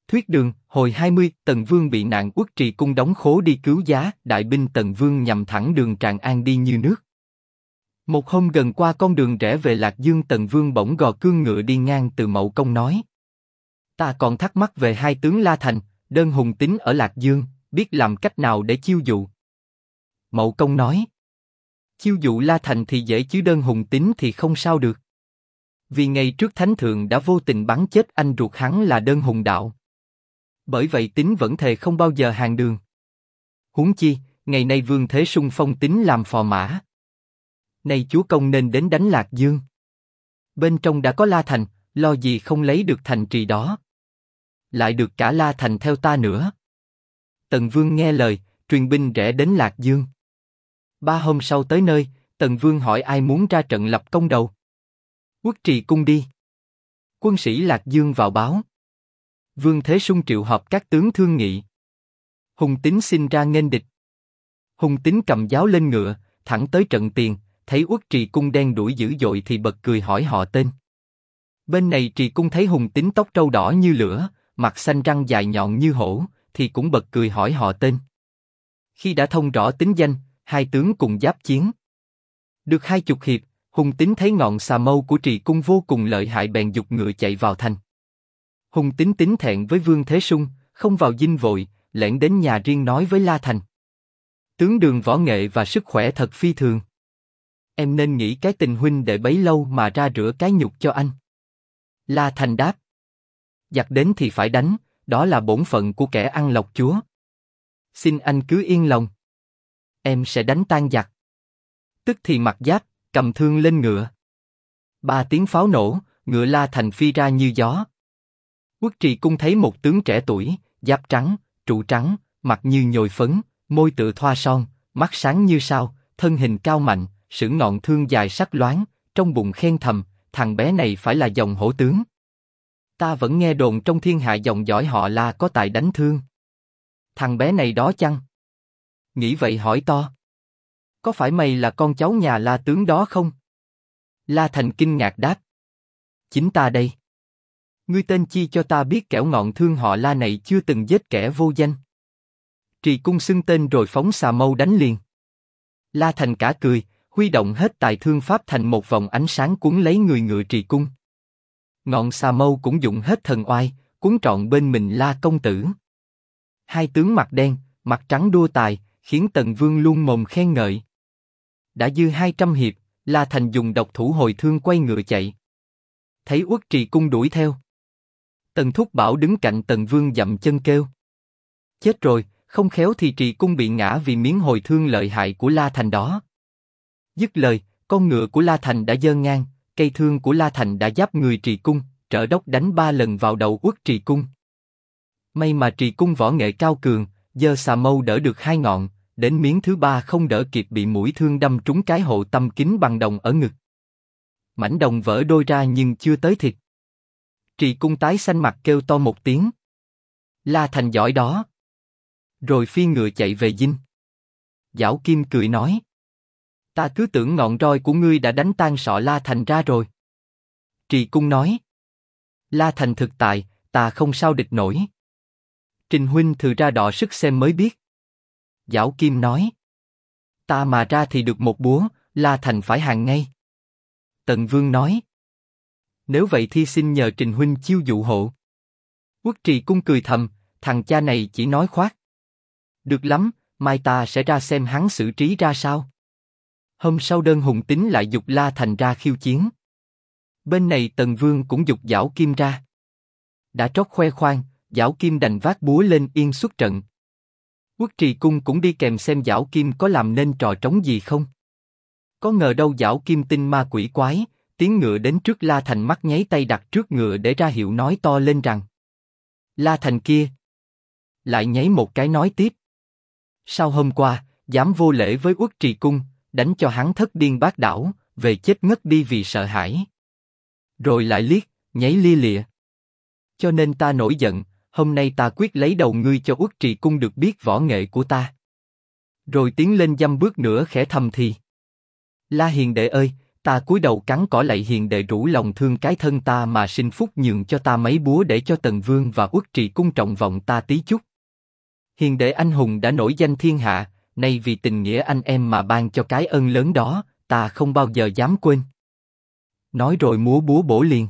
Thuyết đường, hồi 20, Tần Vương bị nạn Uất Trì Cung đóng khố đi cứu giá, đại binh Tần Vương nhằm thẳng đường Tràng An đi như nước. Một hôm gần qua con đường rẽ về Lạc Dương, Tần Vương bỗng gò cương ngựa đi ngang từ Mậu Công nói: Ta còn thắc mắc về hai tướng La Thành, Đơn Hùng Tín ở Lạc Dương, biết làm cách nào để chiêu dụ. Mậu Công nói: Chiêu dụ La Thành thì dễ chứ Đơn Hùng Tín thì không sao được. Vì ngày trước Thánh Thượng đã vô tình bắn chết anh ruột hắn là Đơn Hùng Đạo. Bởi vậy Tín vẫn thề không bao giờ hàng đường. Huống chi, ngày nay Vương Thế Sung phong Tín làm phò mã. Nay chúa công nên đến đánh Lạc Dương. Bên trong đã có La Thành, lo gì không lấy được thành trì đó. Lại được cả La Thành theo ta nữa. Tần Vương nghe lời, truyền binh rẽ đến Lạc Dương. 3 hôm sau tới nơi, Tần Vương hỏi ai muốn ra trận lập công đầu. Uất Trì Cung đi. Quân sĩ Lạc Dương vào báo. Vương Thế Sung triệu họp các tướng thương nghị. Hùng Tín xin ra nghênh địch. Hùng Tín cầm giáo lên ngựa, thẳng tới trận tiền, thấy Uất Trì Cung đen đuổi dữ dội thì bật cười hỏi họ tên. Bên này Trì Cung thấy Hùng Tín tóc trâu đỏ như lửa, mặt xanh răng dài nhọn như hổ, thì cũng bật cười hỏi họ tên. Khi đã thông rõ tính danh, hai tướng cùng giáp chiến. Được 20 hiệp, Hùng Tín thấy ngọn xà mâu của Trì Cung vô cùng lợi hại bèn giục ngựa chạy vào thành. Hùng Tín tín thẹn với Vương Thế Sung, không vào dinh vội, lẻn đến nhà riêng nói với La Thành. Tướng Đường võ nghệ và sức khỏe thật phi thường. Em nên nghĩ cái tình huynh đệ bấy lâu mà ra rửa cái nhục cho anh. La Thành đáp. Giặc đến thì phải đánh, đó là bổn phận của kẻ ăn lộc chúa. Xin anh cứ yên lòng. Em sẽ đánh tan giặc. Tức thì mặc giáp, cầm thương lên ngựa. 3 tiếng pháo nổ, ngựa La Thành phi ra như gió. Uất Trì Cung thấy một tướng trẻ tuổi, giáp trắng, trụ trắng, mặt như nhồi phấn, môi tựa thoa son, mắt sáng như sao, thân hình cao mạnh, sử ngọn thương dài sắc loáng, trong bụng khen thầm, thằng bé này phải là dòng hổ tướng. Ta vẫn nghe đồn trong thiên hạ dòng dõi họ La có tài đánh thương. Thằng bé này đó chăng? Nghĩ vậy hỏi to. Có phải mày là con cháu nhà La tướng đó không? La Thành kinh ngạc đáp. Chính ta đây. Ngươi tên chi cho ta biết kẻo ngọn thương họ La này chưa từng giết kẻ vô danh. Trì Cung xưng tên rồi phóng xà mâu đánh liền. La Thành cả cười, huy động hết tài thương pháp thành một vòng ánh sáng cuốn lấy người ngựa Trì Cung. Ngọn xà mâu cũng dụng hết thần oai, cuốn trọn bên mình La công tử. Hai tướng mặt đen, mặt trắng đua tài, khiến Tần Vương luôn mồm khen ngợi. Đã dư 200 hiệp, La Thành dùng độc thủ hồi thương quay ngựa chạy. Thấy Uất Trì Cung đuổi theo. Tần Thúc Bảo đứng cạnh Tần Vương dậm chân kêu. Chết rồi, không khéo thì Trì Cung bị ngã vì miếng hồi thương lợi hại của La Thành đó. Dứt lời, con ngựa của La Thành đã giơ ngang, cây thương của La Thành đã giáp người Trì Cung, trợ đốc đánh 3 lần vào đầu Uất Trì Cung. May mà Trì Cung võ nghệ cao cường, giơ xà mâu đỡ được 2 ngọn, đến miếng thứ 3 không đỡ kịp bị mũi thương đâm trúng cái hộ tâm kính bằng đồng ở ngực. Mảnh đồng vỡ đôi ra nhưng chưa tới thịt. Trì Cung tái xanh mặt kêu to một tiếng. La Thành giỏi đó. Rồi phi ngựa chạy về dinh. Giảo Kim cười nói. Ta cứ tưởng ngọn roi của ngươi đã đánh tan sọ La Thành ra rồi. Trì Cung nói. La Thành thực tài, ta không sao địch nổi. Trình huynh thử ra đọ sức xem mới biết. Giảo Kim nói. Ta mà ra thì được một búa, La Thành phải hàng ngay. Tần Vương nói. Nếu vậy thì xin nhờ Trình huynh chiêu dụ hộ. Uất Trì Cung cười thầm, thằng cha này chỉ nói khoác. Được lắm, mai ta sẽ ra xem hắn xử trí ra sao. Hôm sau Đơn Hùng Tín lại giục La Thành ra khiêu chiến. Bên này Tần Vương cũng giục Giảo Kim ra. Đã trót khoe khoang, Giảo Kim đành vác búa lên yên xuất trận. Uất Trì Cung cũng đi kèm xem Giảo Kim có làm nên trò trống gì không. Có ngờ đâu Giảo Kim tinh ma quỷ quái, tiến ngựa đến trước La Thành mắt nháy tay đặt trước ngựa để ra hiệu nói to lên rằng. La Thành kia. Lại nháy một cái nói tiếp. Sao hôm qua, dám vô lễ với Uất Trì Cung, đánh cho hắn thất điên bát đảo, về chết ngất đi vì sợ hãi. Rồi lại liếc, nháy lia lịa. Cho nên ta nổi giận, hôm nay ta quyết lấy đầu ngươi cho Uất Trì Cung được biết võ nghệ của ta. Rồi tiến lên dăm bước nữa khẽ thầm thì. La hiền đệ ơi, Ta cúi đầu cắn cỏ lạy hiền đệ rủ lòng thương cái thân ta mà sinh phúc nhường cho ta mấy búa để cho Tần Vương và Uất Trì Cung trọng vọng ta tí chút. Hiền đệ anh hùng đã nổi danh thiên hạ, nay vì tình nghĩa anh em mà ban cho cái ơn lớn đó, ta không bao giờ dám quên. Nói rồi múa búa bổ liền.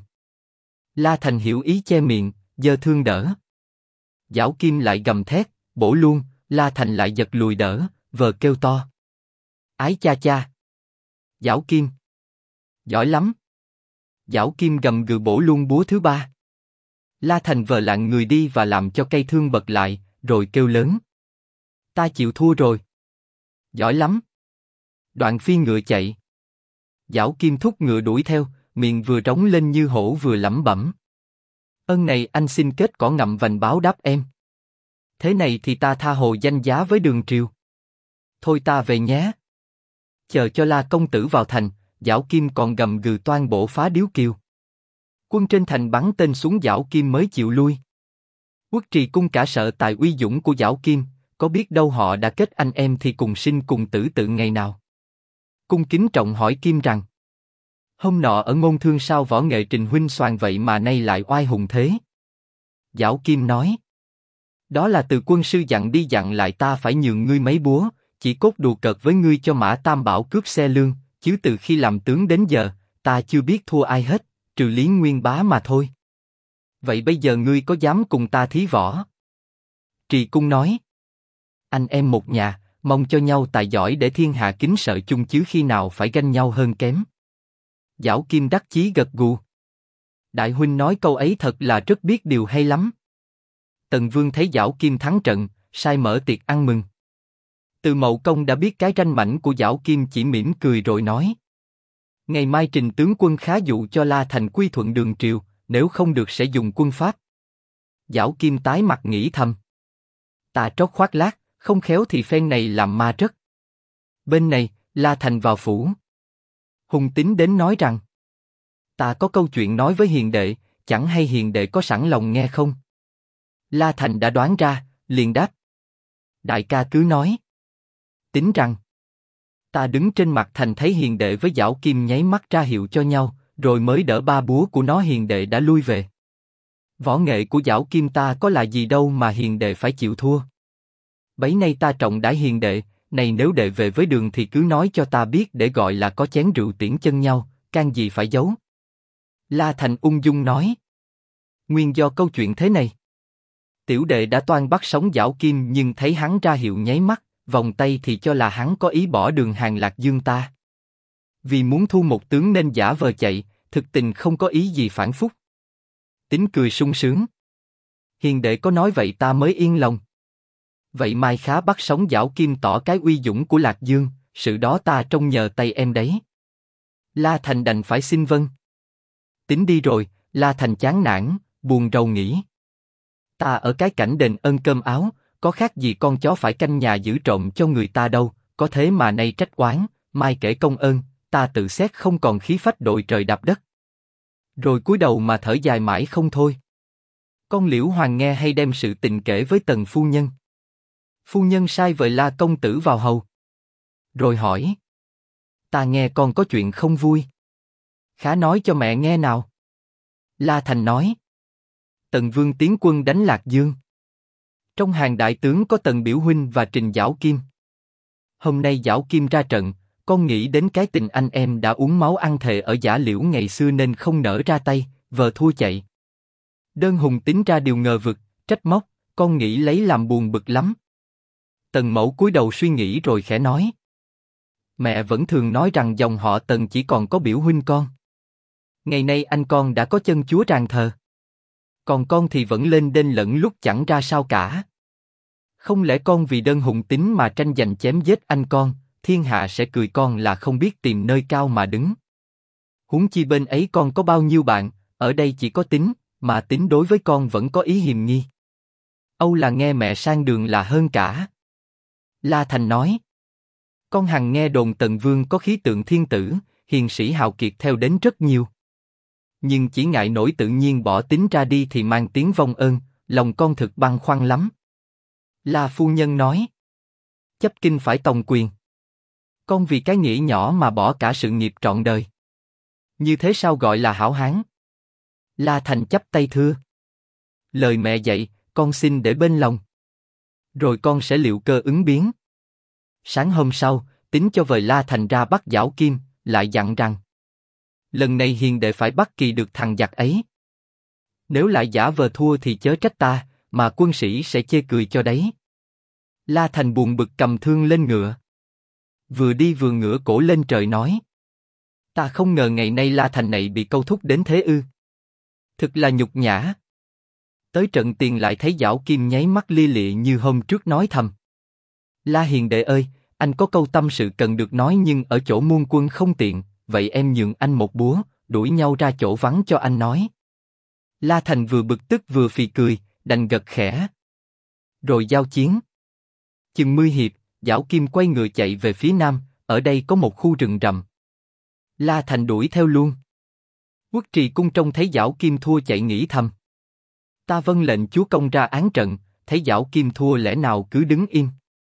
La Thành hiểu ý che miệng, giơ thương đỡ. Giảo Kim lại gầm thét, bổ luôn, La Thành lại giật lùi đỡ, vờ kêu to. Ái cha cha! Giảo Kim! Giỏi lắm! Giảo Kim gầm gừ bổ luôn búa thứ ba. La Thành vờ lạng người đi và làm cho cây thương bật lại, rồi kêu lớn. Ta chịu thua rồi. Giỏi lắm! Đoạn phi ngựa chạy. Giảo Kim thúc ngựa đuổi theo, miệng vừa trống lên như hổ vừa lẩm bẩm. Ơn này anh xin kết cỏ ngậm vành báo đáp em. Thế này thì ta tha hồ danh giá với Đường Triều. Thôi ta về nhé. Chờ cho La công tử vào thành, Giảo Kim còn gầm gừ toan bổ phá điếu kiều. Quân trên thành bắn tên xuống Giảo Kim mới chịu lui. Uất Trì Cung cả sợ tài uy dũng của Giảo Kim, có biết đâu họ đã kết anh em thì cùng sinh cùng tử tự ngày nào. Cung kính trọng hỏi Kim rằng: Hôm nọ ở Ngôn Thương sao võ nghệ Trình huynh soàn vậy mà nay lại oai hùng thế? Giảo Kim nói: Đó là từ quân sư dặn đi dặn lại ta phải nhường ngươi mấy búa, chỉ cốt đùa cợt với ngươi cho Mã Tam Bảo cướp xe lương, chứ từ khi làm tướng đến giờ, ta chưa biết thua ai hết, trừ Lý Nguyên Bá mà thôi. Vậy bây giờ ngươi có dám cùng ta thí võ? Trì Cung nói: Anh em một nhà, mong cho nhau tài giỏi để thiên hạ kính sợ chung chứ khi nào phải ganh nhau hơn kém. Giảo Kim đắc chí gật gù. Đại huynh nói câu ấy thật là rất biết điều hay lắm. Tần Vương thấy Giảo Kim thắng trận, sai mở tiệc ăn mừng. Từ Mậu Công đã biết cái ranh mãnh của Giảo Kim, chỉ mỉm cười rồi nói: Ngày mai Trình tướng quân khá dụ cho La Thành quy thuận Đường Triều, nếu không được sẽ dùng quân pháp. Giảo Kim tái mặt nghĩ thầm: Ta trót khoác lác, không khéo thì phen này làm ma rất. Bên này, La Thành vào phủ. Hùng Tín đến nói rằng: Ta có câu chuyện nói với hiền đệ, chẳng hay hiền đệ có sẵn lòng nghe không? La Thành đã đoán ra, liền đáp: Đại ca cứ nói. Tín rằng: Ta đứng trên mặt thành thấy hiền đệ với Giảo Kim nháy mắt ra hiệu cho nhau, rồi mới đỡ ba búa của nó hiền đệ đã lui về. Võ nghệ của Giảo Kim ta có là gì đâu mà hiền đệ phải chịu thua. Bấy nay ta trọng đãi hiền đệ, này nếu đệ về với Đường thì cứ nói cho ta biết để gọi là có chén rượu tiễn chân nhau, can gì phải giấu. La Thành ung dung nói: Nguyên do câu chuyện thế này. Tiểu đệ đã toan bắt sống Giảo Kim nhưng thấy hắn ra hiệu nháy mắt, vòng tay thì cho là hắn có ý bỏ Đường hàng Lạc Dương ta. Vì muốn thu một tướng nên giả vờ chạy, thực tình không có ý gì phản phúc. Tín cười sung sướng: Hiền đệ có nói vậy ta mới yên lòng. Vậy mai khá bắt sống Giảo Kim tỏ cái uy dũng của Lạc Dương, sự đó ta trông nhờ tay em đấy. La Thành đành phải xin vâng. Tín đi rồi, La Thành chán nản, buồn rầu nghĩ: Ta ở cái cảnh đền ơn cơm áo, có khác gì con chó phải canh nhà giữ trộm cho người ta đâu, có thế mà nay trách oán, mai kể công ơn, ta tự xét không còn khí phách đội trời đạp đất. Rồi cúi đầu mà thở dài mãi không thôi. Con Liễu Hoàng nghe hay đem sự tình kể với Tần phu nhân. Phu nhân sai vời La công tử vào hầu. Rồi hỏi: Ta nghe con có chuyện không vui. Khá nói cho mẹ nghe nào. La Thành nói: Tần Vương tiến quân đánh Lạc Dương. Trong hàng đại tướng có Tần Biểu huynh và Trình Giảo Kim. Hôm nay Giảo Kim ra trận, con nghĩ đến cái tình anh em đã uống máu ăn thề ở Giả Liễu ngày xưa nên không nỡ ra tay, vờ thua chạy. Đơn Hùng Tín ra điều ngờ vực, trách móc, con nghĩ lấy làm buồn bực lắm. Tần Mẫu cúi đầu suy nghĩ rồi khẽ nói: Mẹ vẫn thường nói rằng dòng họ Tần chỉ còn có Biểu huynh con. Ngày nay anh con đã có chân chúa tràng thờ. Còn con thì vẫn lên đên lẫn lúc chẳng ra sao cả. Không lẽ con vì Đơn Hùng Tín mà tranh giành chém giết anh con, thiên hạ sẽ cười con là không biết tìm nơi cao mà đứng. Huống chi bên ấy con có bao nhiêu bạn, ở đây chỉ có Tín, mà Tín đối với con vẫn có ý hiềm nghi. Âu là nghe mẹ sang đường là hơn cả. La Thành nói: Con hằng nghe đồn Tần Vương có khí tượng thiên tử, hiền sĩ hào kiệt theo đến rất nhiều. Nhưng chỉ ngại nổi tự nhiên bỏ Tín ra đi thì mang tiếng vong ơn, lòng con thực băn khoăn lắm. La phu nhân nói: Chấp kinh phải tòng quyền. Con vì cái nghĩa nhỏ mà bỏ cả sự nghiệp trọn đời. Như thế sao gọi là hảo hán? La Thành chắp tay thưa. Lời mẹ dạy, con xin để bên lòng. Rồi con sẽ liệu cơ ứng biến. Sáng hôm sau, Tín cho vời La Thành ra bắt Giảo Kim, lại dặn rằng: lần này hiền đệ phải bắt kỳ được thằng giặc ấy. Nếu lại giả vờ thua thì chớ trách ta, mà quân sĩ sẽ chê cười cho đấy. La Thành buồn bực cầm thương lên ngựa. Vừa đi vừa ngửa cổ lên trời nói: ta không ngờ ngày nay La Thành này bị câu thúc đến thế ư. Thực là nhục nhã. Tới trận tiền lại thấy Giảo Kim nháy mắt lia lịa như hôm trước nói thầm: La hiền đệ ơi, anh có câu tâm sự cần được nói nhưng ở chỗ muôn quân không tiện, vậy em nhượng anh một búa, đuổi nhau ra chỗ vắng cho anh nói. La Thành vừa bực tức vừa phì cười, đành gật khẽ. Rồi giao chiến. Chừng 10 hiệp, Giảo Kim quay ngựa chạy về phía nam, ở đây có một khu rừng rậm. La Thành đuổi theo luôn. Uất Trì Cung trông thấy Giảo Kim thua chạy nghĩ thầm: ta vâng lệnh chúa công ra án trận, thấy Giảo Kim thua lẽ nào cứ đứng im.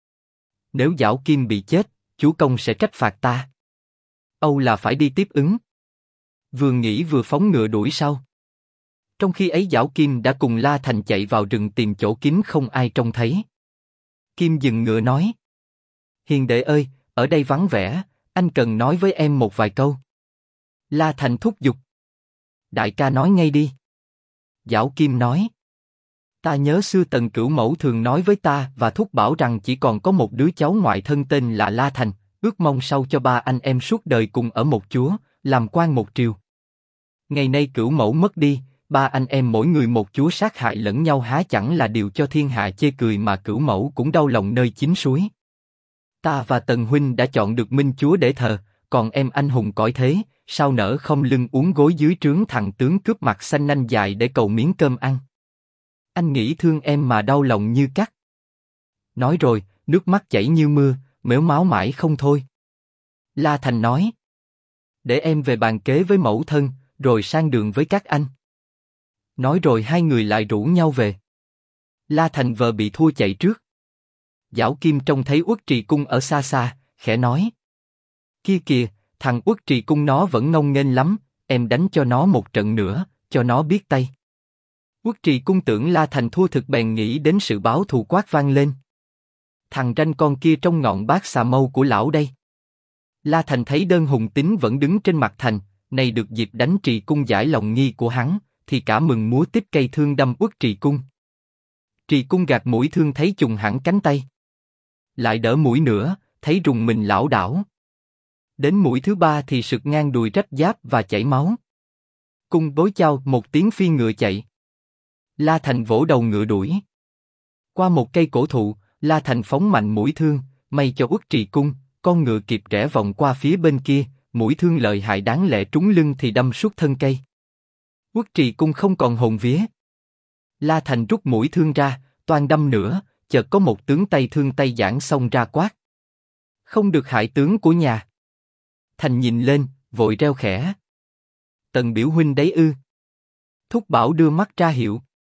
Nếu Giảo Kim bị chết, chúa công sẽ trách phạt ta. Âu là phải đi tiếp ứng. Vừa nghĩ vừa phóng ngựa đuổi sau. Trong khi ấy Giảo Kim đã cùng La Thành chạy vào rừng tìm chỗ kín không ai trông thấy. Kim dừng ngựa nói: hiền đệ ơi, ở đây vắng vẻ, anh cần nói với em một vài câu. La Thành thúc giục: đại ca nói ngay đi. Giảo Kim nói: ta nhớ xưa Tần Cửu Mẫu thường nói với ta và thúc bảo rằng chỉ còn có một đứa cháu ngoại thân tên là La Thành, ước mong sau cho ba anh em suốt đời cùng ở một chúa, làm quan một triều. Ngày nay Cửu Mẫu mất đi, ba anh em mỗi người một chúa sát hại lẫn nhau há chẳng là điều cho thiên hạ chê cười mà Cửu Mẫu cũng đau lòng nơi chín suối. Ta và Tần huynh đã chọn được minh chúa để thờ, còn em anh hùng cõi thế, sao nỡ không lưng uốn gối dưới trướng thằng tướng cướp mặt xanh nanh dài để cầu miếng cơm ăn. Anh nghĩ thương em mà đau lòng như cắt. Nói rồi, nước mắt chảy như mưa, mếu máo mãi không thôi. La Thành nói: để em về bàn kế với mẫu thân, rồi sang đường với các anh. Nói rồi hai người lại rủ nhau về. La Thành vợ bị thua chạy trước. Giảo Kim trông thấy Uất Trì Cung ở xa xa, khẽ nói: kia kìa, thằng Uất Trì Cung nó vẫn ngông nghênh lắm, em đánh cho nó một trận nữa, cho nó biết tay. Uất Trì Cung tưởng La Thành thua thực bèn nghĩ đến sự báo thù quát vang lên: thằng ranh con kia trong ngọn bát xà mâu của lão đây. La Thành thấy đơn Hùng Tín vẫn đứng trên mặt thành, nay được dịp đánh Trì Cung giải lòng nghi của hắn, thì cả mừng múa tích cây thương đâm Uất Trì Cung. Trì Cung gạt mũi thương thấy trùng hẳn cánh tay. Lại đỡ mũi nữa, thấy rùng mình lảo đảo. Đến mũi thứ ba thì sực ngang đùi rách giáp và chảy máu. Cung bối chao một tiếng phi ngựa chạy. La Thành vỗ đầu ngựa đuổi. Qua một cây cổ thụ, La Thành phóng mạnh mũi thương, may cho Uất Trì Cung, con ngựa kịp rẽ vòng qua phía bên kia, mũi thương lợi hại đáng lẽ trúng lưng thì đâm suốt thân cây. Uất Trì Cung không còn hồn vía. La Thành rút mũi thương ra, toan đâm nữa, chợt có một tướng tay thương tay giãn xông ra quát: không được hại tướng của nhà. Thành nhìn lên, vội reo khẽ: Tần biểu huynh đấy ư? Thúc bảo đưa mắt ra hiệu.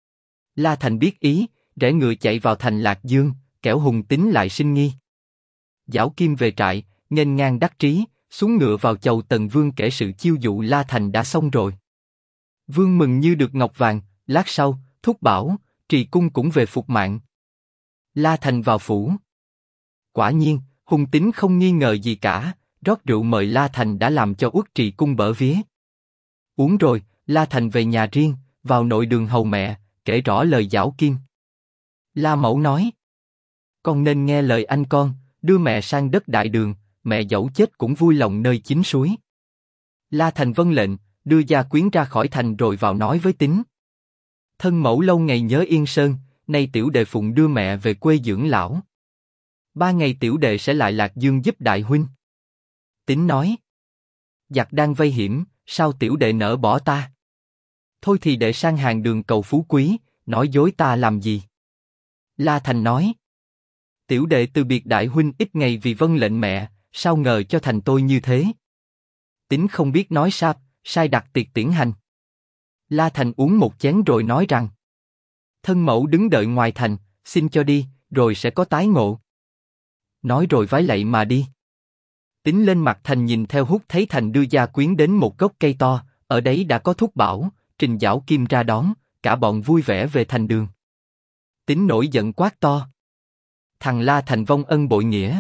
La Thành biết ý, rẽ ngựa chạy vào thành Lạc Dương, kẻo Hùng Tín lại sinh nghi. Giảo Kim về trại, nghênh ngang đắc trí, xuống ngựa vào chầu Tần Vương kể sự chiêu dụ La Thành đã xong rồi. Vương mừng như được ngọc vàng, lát sau, thúc bảo, Trì Cung cũng về phục mạng. La Thành vào phủ. Quả nhiên, Hùng Tín không nghi ngờ gì cả, rót rượu mời La Thành đã làm cho Uất Trì Cung bở vía. Uống rồi, La Thành về nhà riêng, vào nội đường hầu mẹ, kể rõ lời Giảo Kim. La Mẫu nói: con nên nghe lời anh con, đưa mẹ sang đất Đại Đường, mẹ dẫu chết cũng vui lòng nơi chín suối. La Thành vâng lệnh, đưa gia quyến ra khỏi thành rồi vào nói với Tín: thân mẫu lâu ngày nhớ Yên Sơn, nay tiểu đệ phụng đưa mẹ về quê dưỡng lão. 3 ngày tiểu đệ sẽ lại Lạc Dương giúp đại huynh. Tín nói: giặc đang vây hiểm, sao tiểu đệ nỡ bỏ ta? Thôi thì đệ sang hàng đường cầu phú quý, nói dối ta làm gì? La Thành nói: tiểu đệ từ biệt đại huynh ít ngày vì vâng lệnh mẹ, sao ngờ cho thành tôi như thế? Tín không biết nói sáp, sai đặt tiệc tiễn hành. La Thành uống một chén rồi nói rằng: thân mẫu đứng đợi ngoài thành, xin cho đi, rồi sẽ có tái ngộ. Nói rồi vái lạy mà đi. Tính lên mặt Thành nhìn theo hút thấy Thành đưa gia quyến đến một gốc cây to, ở đấy đã có Thúc Bảo, Trình Giảo Kim ra đón, cả bọn vui vẻ về thành đường. Tính nổi giận quát to. Thằng La Thành vong ân bội nghĩa.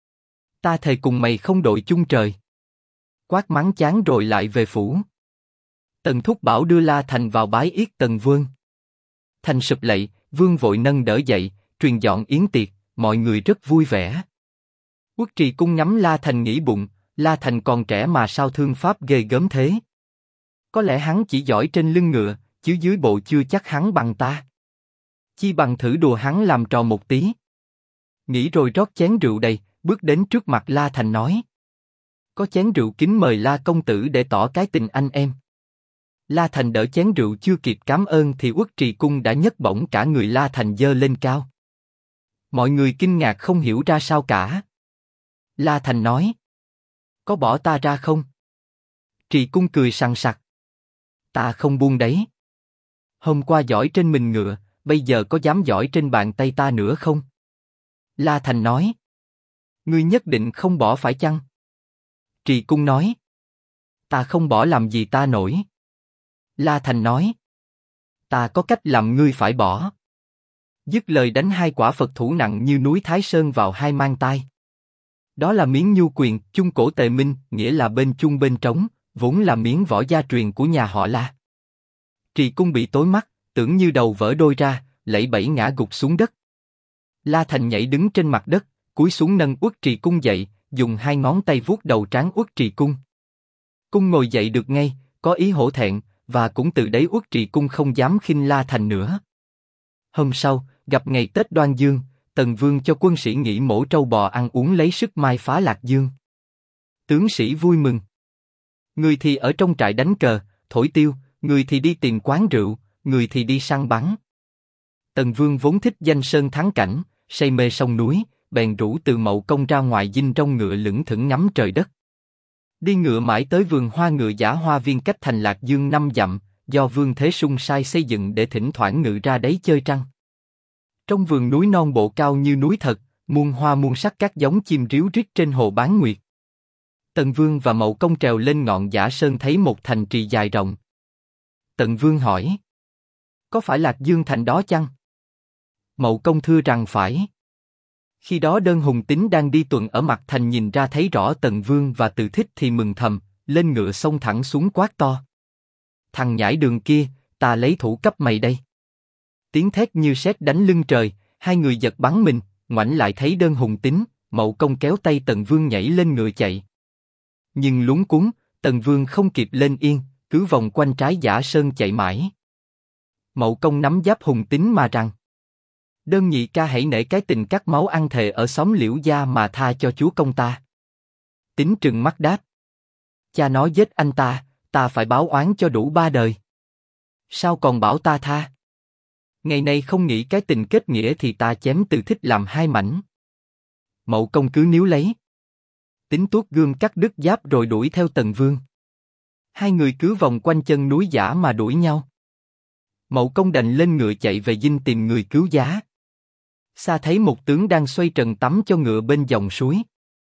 Ta thề cùng mày không đội chung trời. Quát mắng chán rồi lại về phủ. Tần Thúc Bảo đưa La Thành vào bái yết Tần Vương. Thành sụp lạy, Vương vội nâng đỡ dậy, truyền dọn yến tiệc, mọi người rất vui vẻ. Uất Trì Cung ngắm La Thành nghĩ bụng, La Thành còn trẻ mà sao thương pháp ghê gớm thế. Có lẽ hắn chỉ giỏi trên lưng ngựa, chứ dưới bộ chưa chắc hắn bằng ta. Chi bằng thử đùa hắn làm trò một tí. Nghĩ rồi rót chén rượu đầy, bước đến trước mặt La Thành nói. Có chén rượu kính mời La công tử để tỏ cái tình anh em. La Thành đỡ chén rượu chưa kịp cảm ơn thì Uất Trì Cung đã nhấc bổng cả người La Thành giơ lên cao. Mọi người kinh ngạc không hiểu ra sao cả. La Thành nói. Có bỏ ta ra không? Trì Cung cười sằng sặc. Ta không buông đấy. Hôm qua giỏi trên mình ngựa, bây giờ có dám giỏi trên bàn tay ta nữa không? La Thành nói. Ngươi nhất định không bỏ phải chăng? Trì Cung nói. Ta không bỏ làm gì ta nổi. La Thành nói. Ta có cách làm ngươi phải bỏ. Dứt lời đánh hai quả Phật thủ nặng như núi Thái Sơn vào hai mang tai. Đó là miếng nhu quyền, chung cổ tề minh, nghĩa là bên chung bên trống, vốn là miếng võ gia truyền của nhà họ La. Trì Cung bị tối mắt, tưởng như đầu vỡ đôi ra, lẫy bẫy ngã gục xuống đất. La Thành nhảy đứng trên mặt đất, cúi xuống nâng Uất Trì Cung dậy, dùng hai ngón tay vuốt đầu trán Uất Trì Cung. Cung ngồi dậy được ngay, có ý hổ thẹn, và cũng từ đấy Uất Trì Cung không dám khinh La Thành nữa. Hôm sau, gặp ngày Tết Đoan Dương, Tần Vương cho quân sĩ nghỉ mổ trâu bò ăn uống lấy sức mai phá Lạc Dương. Tướng sĩ vui mừng. Người thì ở trong trại đánh cờ, thổi tiêu, người thì đi tìm quán rượu, người thì đi săn bắn. Tần Vương vốn thích danh sơn thắng cảnh, say mê sông núi, bèn rủ Từ Mậu Công ra ngoài dinh rông ngựa lững thững ngắm trời đất. Đi ngựa mãi tới vườn hoa ngựa Giả Hoa Viên cách thành Lạc Dương 5 dặm, do Vương Thế Sung sai xây dựng để thỉnh thoảng ngự ra đấy chơi trăng. Trong vườn núi non bộ cao như núi thật, muôn hoa muôn sắc các giống chim ríu rít trên hồ Bán Nguyệt. Tần Vương và Mậu Công trèo lên ngọn Giả Sơn thấy một thành trì dài rộng. Tần Vương hỏi. Có phải Lạc Dương thành đó chăng? Mậu Công thưa rằng phải. Khi đó Đơn Hùng Tín đang đi tuần ở mặt thành nhìn ra thấy rõ Tần Vương và Từ Thích thì mừng thầm, lên ngựa xông thẳng xuống quát to. Thằng nhãi đường kia, ta lấy thủ cấp mày đây. Tiếng thét như sét đánh lưng trời, hai người giật bắn mình, ngoảnh lại thấy Đơn Hùng Tín, Mậu Công kéo tay Tần Vương nhảy lên ngựa chạy. Nhưng luống cuống, Tần Vương không kịp lên yên, cứ vòng quanh trái Giả Sơn chạy mãi. Mậu Công nắm giáp Hùng Tín mà rằng. Đơn nhị ca hãy nể cái tình cắt máu ăn thề ở xóm Liễu Gia mà tha cho chúa công ta. Tín trừng mắt đáp. Cha nói giết anh ta phải báo oán cho đủ 3 đời. Sao còn bảo ta tha? Ngày nay không nghĩ cái tình kết nghĩa thì ta chém Từ Thích làm 2 mảnh. Mậu Công cứ níu lấy. Tín tuốt gươm cắt đứt giáp rồi đuổi theo Tần Vương. Hai người cứ vòng quanh chân núi Giả mà đuổi nhau. Mậu Công đành lên ngựa chạy về dinh tìm người cứu giá. Xa thấy một tướng đang xoay trần tắm cho ngựa bên dòng suối.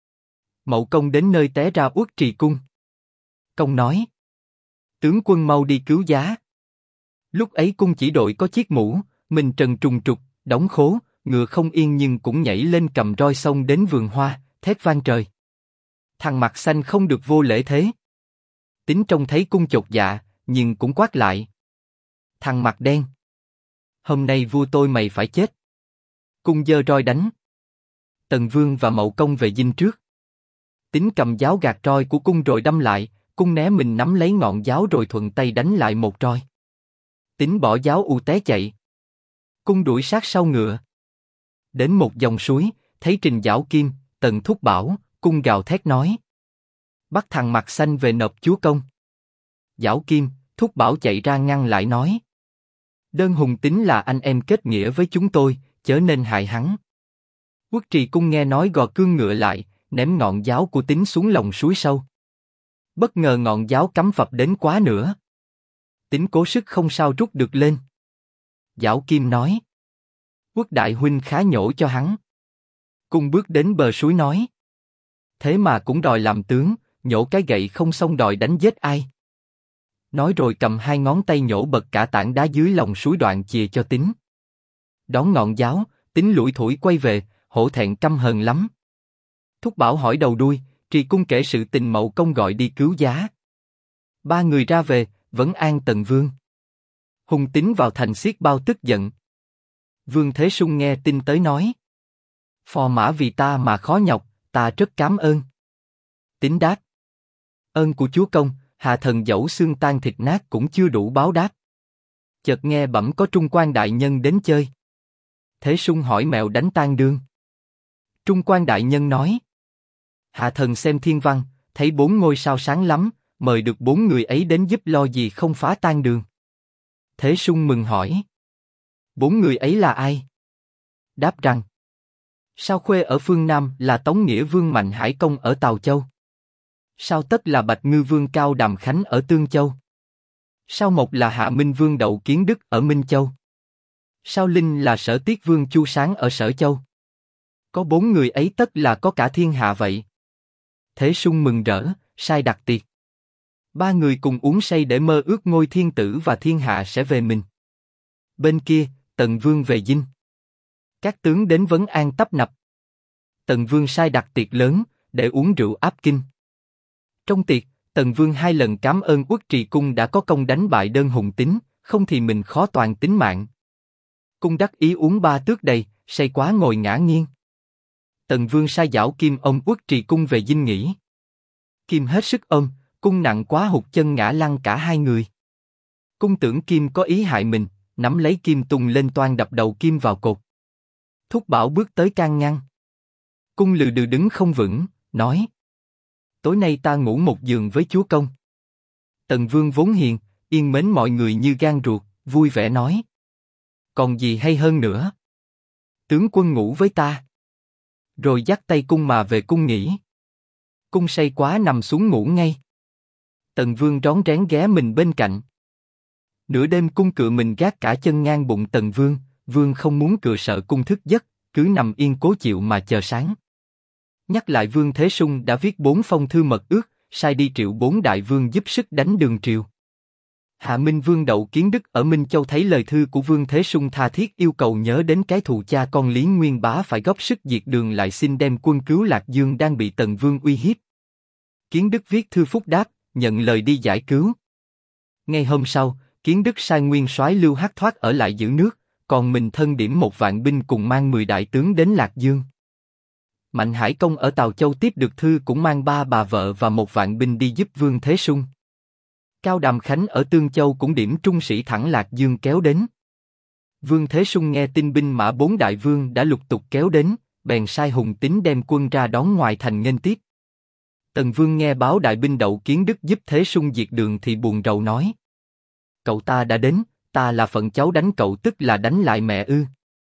Mậu Công đến nơi té ra Uất Trì Cung. Công nói. Tướng quân mau đi cứu giá. Lúc ấy cung chỉ đội có chiếc mũ, mình trần trùng trục, đóng khố, ngựa không yên nhưng cũng nhảy lên cầm roi xông đến vườn hoa, thét vang trời. Thằng mặt xanh không được vô lễ thế. Tín trông thấy cung chột dạ, nhưng cũng quát lại. Thằng mặt đen. Hôm nay vua tôi mày phải chết. Cung giơ roi đánh. Tần Vương và Mậu Công về dinh trước. Tín cầm giáo gạt roi của cung rồi đâm lại, cung né mình nắm lấy ngọn giáo rồi thuận tay đánh lại một roi. Tín bỏ giáo té chạy. Cung đuổi sát sau ngựa. Đến một dòng suối, thấy Trình Giảo Kim, Tần Thúc Bảo, cung gào thét nói. Bắt thằng mặt xanh về nộp chúa công. Giảo Kim, Thúc Bảo chạy ra ngăn lại nói. Đơn Hùng Tín là anh em kết nghĩa với chúng tôi, chớ nên hại hắn. Uất Trì Cung nghe nói gò cương ngựa lại, ném ngọn giáo của Tín xuống lòng suối sâu. Bất ngờ ngọn giáo cắm phập đến quá nữa. Tín cố sức không sao rút được lên. Giảo Kim nói. Uất đại huynh khá nhổ cho hắn. Cung bước đến bờ suối nói. Thế mà cũng đòi làm tướng, nhổ cái gậy không xong đòi đánh giết ai. Nói rồi cầm hai ngón tay nhổ bật cả tảng đá dưới lòng suối Đoạn Chìa cho Tín. Đón ngọn giáo, Tín lủi thủi quay về, hổ thẹn căm hờn lắm. Thúc Bảo hỏi đầu đuôi, Trì Cung kể sự tình Mậu Công gọi đi cứu giá. Ba người ra về, vấn an Tần Vương. Hùng Tín vào thành xiết bao tức giận. Vương Thế Sung nghe tin tới nói: phò mã vì ta mà khó nhọc, ta rất cám ơn. Tín đáp: ơn của chúa công, hạ thần dẫu xương tan thịt nát cũng chưa đủ báo đáp. Chợt nghe bẩm có Trung quan đại nhân đến chơi. Thế Sung hỏi mẹo đánh tan đương. Trung quan đại nhân nói: hạ thần xem thiên văn, thấy 4 ngôi sao sáng lắm, mời được 4 người ấy đến giúp lo gì không phá tan đường. Thế Sung mừng hỏi: 4 người ấy là ai? Đáp rằng: Sao Khuê ở phương Nam là Tống Nghĩa Vương Mạnh Hải Công ở Tào Châu? Sao Tất là Bạch Ngư Vương Cao Đàm Khánh ở Tương Châu? Sao Mộc là Hạ Minh Vương Đậu Kiến Đức ở Minh Châu? Sao Linh là Sở Tiết Vương Chu Sáng ở Sở Châu? Có 4 người ấy tất là có cả thiên hạ vậy. Thế Sung mừng rỡ, sai đặt tiệc. 3 người cùng uống say để mơ ước ngôi thiên tử và thiên hạ sẽ về mình. Bên kia, Tần Vương về dinh. Các tướng đến vấn an tấp nập. Tần Vương sai đặt tiệc lớn, để uống rượu áp kinh. Trong tiệc, Tần Vương 2 lần cảm ơn Uất Trì Cung đã có công đánh bại đơn Hùng Tín, không thì mình khó toàn tính mạng. Cung đắc ý uống 3 tước đầy, say quá ngồi ngã nghiêng. Tần Vương sai giảo Kim ông Uất Trì Cung về dinh nghỉ. Kim hết sức ôm, cung nặng quá hụt chân ngã lăn cả 2 người. Cung tưởng Kim có ý hại mình, nắm lấy Kim tung lên toan đập đầu Kim vào cột. Thúc Bảo bước tới can ngăn. Cung lừ đừ đứng không vững, nói: tối nay ta ngủ một giường với chúa công. Tần Vương vốn hiền, yên mến mọi người như gan ruột, vui vẻ nói: còn gì hay hơn nữa? Tướng quân ngủ với ta. Rồi dắt tay cung mà về cung nghỉ. Cung say quá nằm xuống ngủ ngay. Tần Vương rón rén ghé mình bên cạnh. Nửa đêm cung cựa mình gác cả chân ngang bụng Tần Vương. Vương không muốn cựa sợ cung thức giấc, cứ nằm yên cố chịu mà chờ sáng. Nhắc lại Vương Thế Sung đã viết 4 phong thư mật ước, sai đi triệu 4 đại vương giúp sức đánh Đường triều. Hạ Minh Vương Đậu Kiến Đức ở Minh Châu thấy lời thư của Vương Thế Sung tha thiết yêu cầu nhớ đến cái thù cha con Lý Nguyên Bá phải góp sức diệt Đường, lại xin đem quân cứu Lạc Dương đang bị Tần Vương uy hiếp. Kiến Đức viết thư phúc đáp, nhận lời đi giải cứu. Ngay hôm sau, Kiến Đức sai nguyên soái Lưu Hắc Thoát ở lại giữ nước, còn mình thân điểm 1 vạn binh cùng mang 10 đại tướng đến Lạc Dương. Mạnh Hải Công ở Tào Châu tiếp được thư cũng mang 3 bà vợ và 1 vạn binh đi giúp Vương Thế Sung. Cao Đàm Khánh ở Tương Châu cũng điểm trung sĩ thẳng Lạc Dương kéo đến. Vương Thế Sung nghe tin binh mã 4 đại vương đã lục tục kéo đến, bèn sai Hùng Tín đem quân ra đón ngoài thành nghênh tiếp. Tần Vương nghe báo đại binh Đậu Kiến Đức giúp Thế Sung diệt Đường thì buồn rầu nói: cậu ta đã đến, ta là phận cháu đánh cậu tức là đánh lại mẹ ư?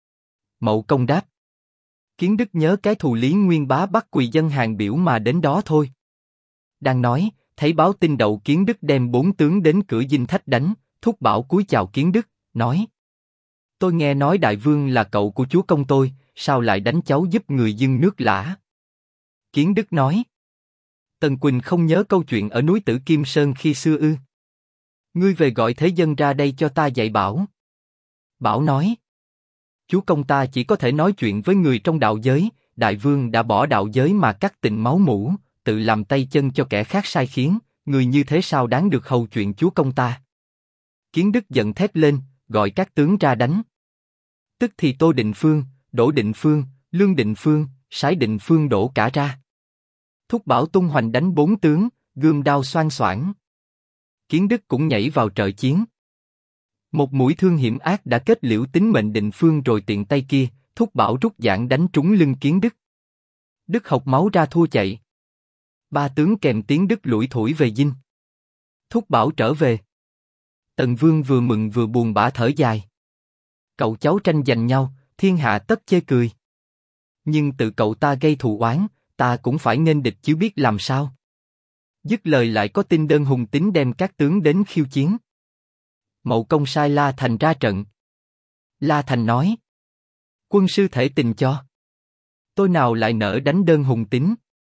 Mậu Công đáp: Kiến Đức nhớ cái thù Lý Nguyên Bá bắt quỳ dân hàng biểu mà đến đó thôi. Đang nói, thấy báo tin Đậu Kiến Đức đem 4 tướng đến cửa dinh thách đánh. Thúc Bảo cúi chào Kiến Đức, nói: tôi nghe nói đại vương là cậu của chúa công tôi, sao lại đánh cháu giúp người dưng nước lã? Kiến Đức nói: Tần Quỳnh không nhớ câu chuyện ở núi Tử Kim Sơn khi xưa ư? Ngươi về gọi thế dân ra đây cho ta dạy bảo. Bảo nói: chúa công ta chỉ có thể nói chuyện với người trong đạo giới, đại vương đã bỏ đạo giới mà cắt tịnh máu mủ, tự làm tay chân cho kẻ khác sai khiến, người như thế sao đáng được hầu chuyện chúa công ta? Kiến Đức giận thét lên, gọi các tướng ra đánh. Tức thì Tô Định Phương, Đỗ Định Phương, Lương Định Phương, Sái Định Phương đổ cả ra. Thúc Bảo tung hoành đánh 4 tướng, gươm đao xoan xoảng. Kiến Đức cũng nhảy vào trợ chiến. Một mũi thương hiểm ác đã kết liễu tính mệnh Định Phương, rồi tiện tay kia, Thúc Bảo rút giảng đánh trúng lưng Kiến Đức. Đức hộc máu ra thua chạy. 3 tướng kèm tiếng Đức lủi thủi về dinh. Thúc Bảo trở về. Tần Vương vừa mừng vừa buồn bã thở dài. Cậu cháu tranh giành nhau, thiên hạ tất chê cười. Nhưng tự cậu ta gây thù oán, ta cũng phải nghênh địch chứ biết làm sao. Dứt lời lại có tin đơn Hùng Tín đem các tướng đến khiêu chiến. Mậu Công sai La Thành ra trận. La Thành nói: quân sư thể tình cho. Tôi nào lại nỡ đánh đơn Hùng Tín.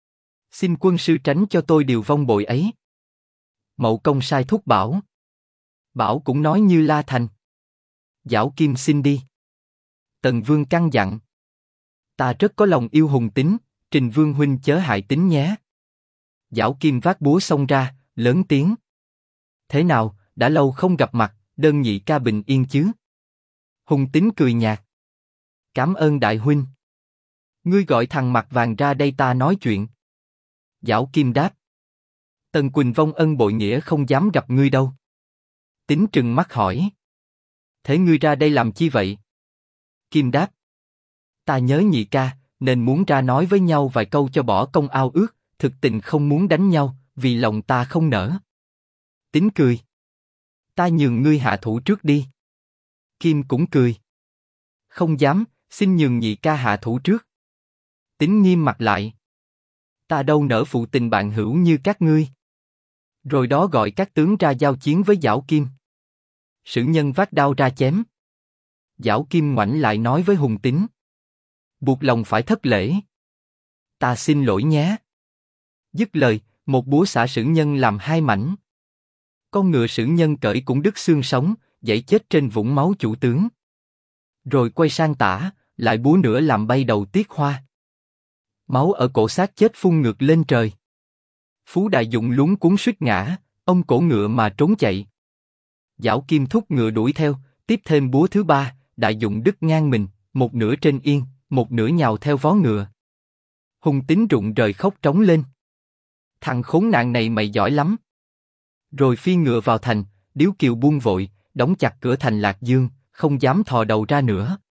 Xin quân sư tránh cho tôi điều vong bội ấy. Mậu Công sai thúc bảo. Bảo cũng nói như La Thành. Giảo Kim xin đi. Tần Vương căn dặn. Ta rất có lòng yêu Hùng Tín, Trình Vương huynh chớ hại Tín nhé. Giảo Kim vác búa xông ra, lớn tiếng. Thế nào, đã lâu không gặp mặt, đơn nhị ca bình yên chứ? Hùng Tín cười nhạt. Cảm ơn đại huynh. Ngươi gọi thằng mặt vàng ra đây ta nói chuyện. Giảo Kim đáp. Tần Quỳnh vong ân bội nghĩa không dám gặp ngươi đâu. Tín trừng mắt hỏi. Thế ngươi ra đây làm chi vậy? Kim đáp. Ta nhớ nhị ca, nên muốn ra nói với nhau vài câu cho bỏ công ao ước, thực tình không muốn đánh nhau, vì lòng ta không nỡ. Tín cười. Ta nhường ngươi hạ thủ trước đi. Kim cũng cười. Không dám, xin nhường nhị ca hạ thủ trước. Tín nghiêm mặt lại. Ta đâu nỡ phụ tình bạn hữu như các ngươi. Rồi đó gọi các tướng ra giao chiến với Giảo Kim. Sử nhân vác đao ra chém. Giảo Kim ngoảnh lại nói với Hùng Tín. Buộc lòng phải thất lễ. Ta xin lỗi nhé. Dứt lời, một búa xả Sử nhân làm hai mảnh. Con ngựa Sử nhân cởi cũng đứt xương sống, giãy chết trên vũng máu chủ tướng. Rồi quay sang tả, lại búa nữa làm bay đầu Tiết Hoa. Máu ở cổ xác chết phun ngược lên trời. Phú Đại Dụng luống cuống suýt ngã, ông cổ ngựa mà trốn chạy. Giảo Kim thúc ngựa đuổi theo, tiếp thêm búa thứ ba, Đại Dụng đứt ngang mình, một nửa trên yên, một nửa nhào theo vó ngựa. Hùng Tín rụng rời khóc trống lên. Thằng khốn nạn này mày giỏi lắm. Rồi phi ngựa vào thành, điếu kiều buông vội, đóng chặt cửa thành Lạc Dương, không dám thò đầu ra nữa.